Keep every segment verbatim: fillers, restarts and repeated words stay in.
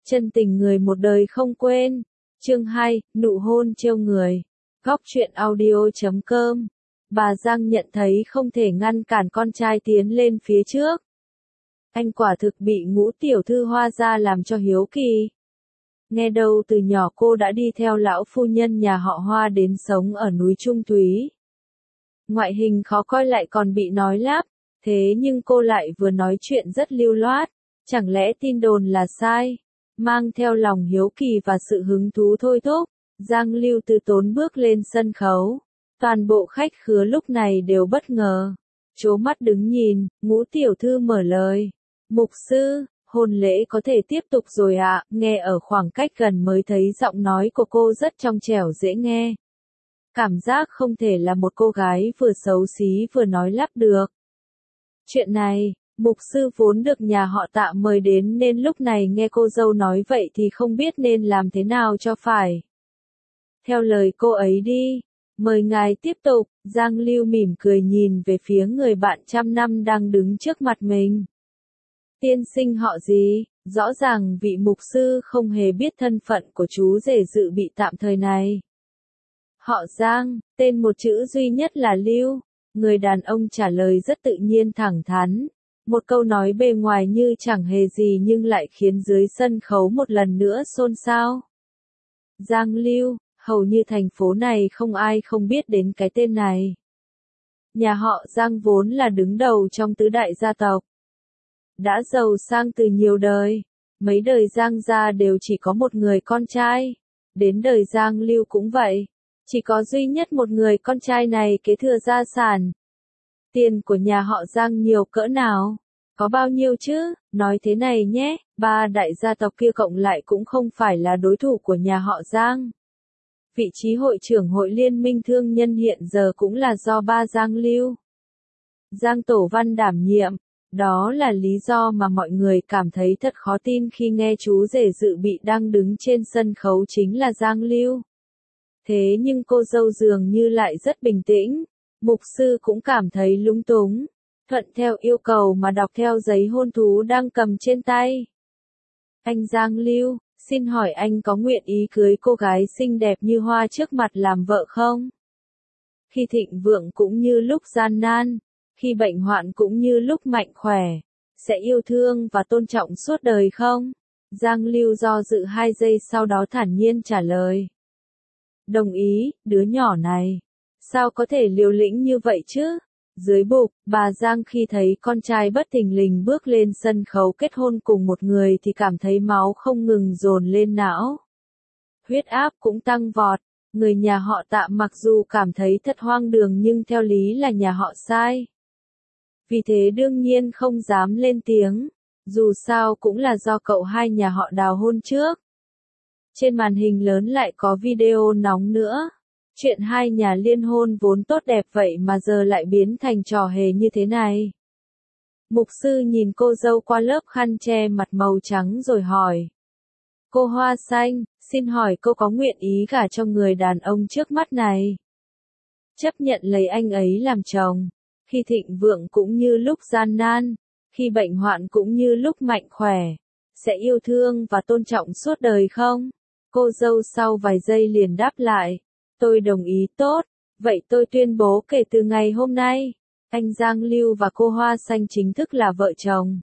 Chân tình người một đời không quên. Chương hai, nụ hôn trêu người. Góc truyện audio chấm com. Bà Giang nhận thấy không thể ngăn cản con trai tiến lên phía trước. Anh quả thực bị Ngũ tiểu thư Hoa gia làm cho hiếu kỳ. Nghe đâu từ nhỏ cô đã đi theo lão phu nhân nhà họ Hoa đến sống ở núi Trung Thúy. Ngoại hình khó coi lại còn bị nói lắp, thế nhưng cô lại vừa nói chuyện rất lưu loát, chẳng lẽ tin đồn là sai? Mang theo lòng hiếu kỳ và sự hứng thú thôi thúc, Giang Lưu từ tốn bước lên sân khấu. Toàn bộ khách khứa lúc này đều bất ngờ, trố mắt đứng nhìn. Ngũ tiểu thư mở lời. Mục sư, hôn lễ có thể tiếp tục rồi ạ. Nghe ở khoảng cách gần mới thấy giọng nói của cô rất trong trẻo dễ nghe. Cảm giác không thể là một cô gái vừa xấu xí vừa nói lắp được. Chuyện này, mục sư vốn được nhà họ Tạ mời đến nên lúc này nghe cô dâu nói vậy thì không biết nên làm thế nào cho phải. Theo lời cô ấy đi, mời ngài tiếp tục. Giang Lưu mỉm cười nhìn về phía người bạn trăm năm đang đứng trước mặt mình. Tiên sinh họ gì? Rõ ràng vị mục sư không hề biết thân phận của chú rể dự bị tạm thời này. Họ Giang, tên một chữ duy nhất là Lưu. Người đàn ông trả lời rất tự nhiên thẳng thắn. Một câu nói bề ngoài như chẳng hề gì nhưng lại khiến dưới sân khấu một lần nữa xôn xao. Giang Lưu, hầu như thành phố này không ai không biết đến cái tên này. Nhà họ Giang vốn là đứng đầu trong tứ đại gia tộc. Đã giàu sang từ nhiều đời, mấy đời Giang gia đều chỉ có một người con trai. Đến đời Giang Lưu cũng vậy, chỉ có duy nhất một người con trai này kế thừa gia sản. Tiền của nhà họ Giang nhiều cỡ nào? Có bao nhiêu chứ? Nói thế này nhé, ba đại gia tộc kia cộng lại cũng không phải là đối thủ của nhà họ Giang. Vị trí hội trưởng hội liên minh thương nhân hiện giờ cũng là do ba Giang Lưu, Giang Tổ Văn đảm nhiệm. Đó là lý do mà mọi người cảm thấy thật khó tin khi nghe chú rể dự bị đang đứng trên sân khấu chính là Giang Lưu. Thế nhưng cô dâu dường như lại rất bình tĩnh. Mục sư cũng cảm thấy lúng túng, thuận theo yêu cầu mà đọc theo giấy hôn thú đang cầm trên tay. Anh Giang Lưu, xin hỏi anh có nguyện ý cưới cô gái xinh đẹp như hoa trước mặt làm vợ không? Khi thịnh vượng cũng như lúc gian nan, khi bệnh hoạn cũng như lúc mạnh khỏe, sẽ yêu thương và tôn trọng suốt đời không? Giang Lưu do dự hai giây sau đó thản nhiên trả lời. Đồng ý, đứa nhỏ này. Sao có thể liều lĩnh như vậy chứ? Dưới bục, bà Giang khi thấy con trai bất thình lình bước lên sân khấu kết hôn cùng một người thì cảm thấy máu không ngừng dồn lên não. Huyết áp cũng tăng vọt. Người nhà họ Tạ mặc dù cảm thấy thật hoang đường nhưng theo lý là nhà họ sai. Vì thế đương nhiên không dám lên tiếng. Dù sao cũng là do cậu hai nhà họ đào hôn trước. Trên màn hình lớn lại có video nóng nữa. Chuyện hai nhà liên hôn vốn tốt đẹp vậy mà giờ lại biến thành trò hề như thế này. Mục sư nhìn cô dâu qua lớp khăn che mặt màu trắng rồi hỏi. Cô Hoa Xanh, xin hỏi cô có nguyện ý gả cho người đàn ông trước mắt này? Chấp nhận lấy anh ấy làm chồng. Khi thịnh vượng cũng như lúc gian nan, khi bệnh hoạn cũng như lúc mạnh khỏe, sẽ yêu thương và tôn trọng suốt đời không? Cô dâu sau vài giây liền đáp lại. Tôi đồng ý tốt, vậy tôi tuyên bố kể từ ngày hôm nay, anh Giang Lưu và cô Hoa Xanh chính thức là vợ chồng.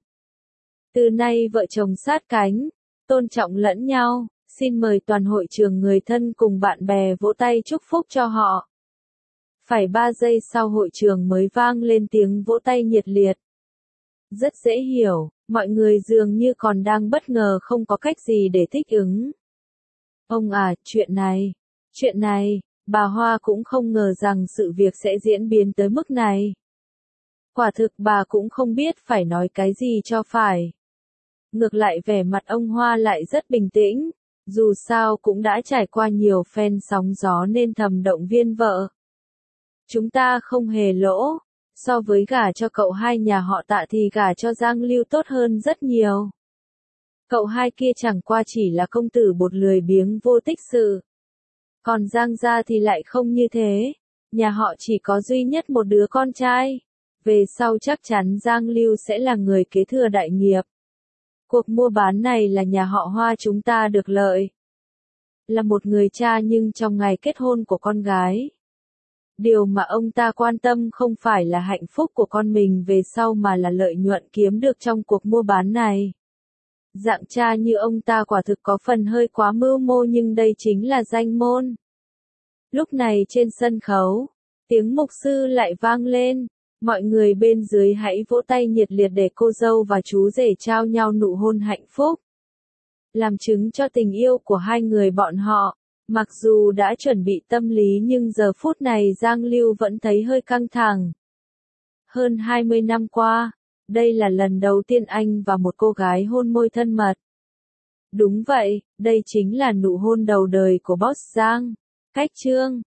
Từ nay vợ chồng sát cánh, tôn trọng lẫn nhau, xin mời toàn hội trường người thân cùng bạn bè vỗ tay chúc phúc cho họ. Phải ba giây sau hội trường mới vang lên tiếng vỗ tay nhiệt liệt. Rất dễ hiểu, mọi người dường như còn đang bất ngờ không có cách gì để thích ứng. Ông à, chuyện này, chuyện này, bà Hoa cũng không ngờ rằng sự việc sẽ diễn biến tới mức này. Quả thực bà cũng không biết phải nói cái gì cho phải. Ngược lại vẻ mặt ông Hoa lại rất bình tĩnh, dù sao cũng đã trải qua nhiều phen sóng gió nên thầm động viên vợ. Chúng ta không hề lỗ, so với gả cho cậu hai nhà họ Tạ thì gả cho Giang Lưu tốt hơn rất nhiều. Cậu hai kia chẳng qua chỉ là công tử bột lười biếng vô tích sự. Còn Giang gia thì lại không như thế, nhà họ chỉ có duy nhất một đứa con trai. Về sau chắc chắn Giang Lưu sẽ là người kế thừa đại nghiệp. Cuộc mua bán này là nhà họ Hoa chúng ta được lợi. Là một người cha nhưng trong ngày kết hôn của con gái. Điều mà ông ta quan tâm không phải là hạnh phúc của con mình về sau mà là lợi nhuận kiếm được trong cuộc mua bán này. Dạng cha như ông ta quả thực có phần hơi quá mưu mô nhưng đây chính là danh môn. Lúc này trên sân khấu, tiếng mục sư lại vang lên. Mọi người bên dưới hãy vỗ tay nhiệt liệt để cô dâu và chú rể trao nhau nụ hôn hạnh phúc. Làm chứng cho tình yêu của hai người bọn họ. Mặc dù đã chuẩn bị tâm lý nhưng giờ phút này Giang Lưu vẫn thấy hơi căng thẳng. Hơn hai mươi năm qua, đây là lần đầu tiên anh và một cô gái hôn môi thân mật. Đúng vậy, đây chính là nụ hôn đầu đời của Boss Giang. Cách chương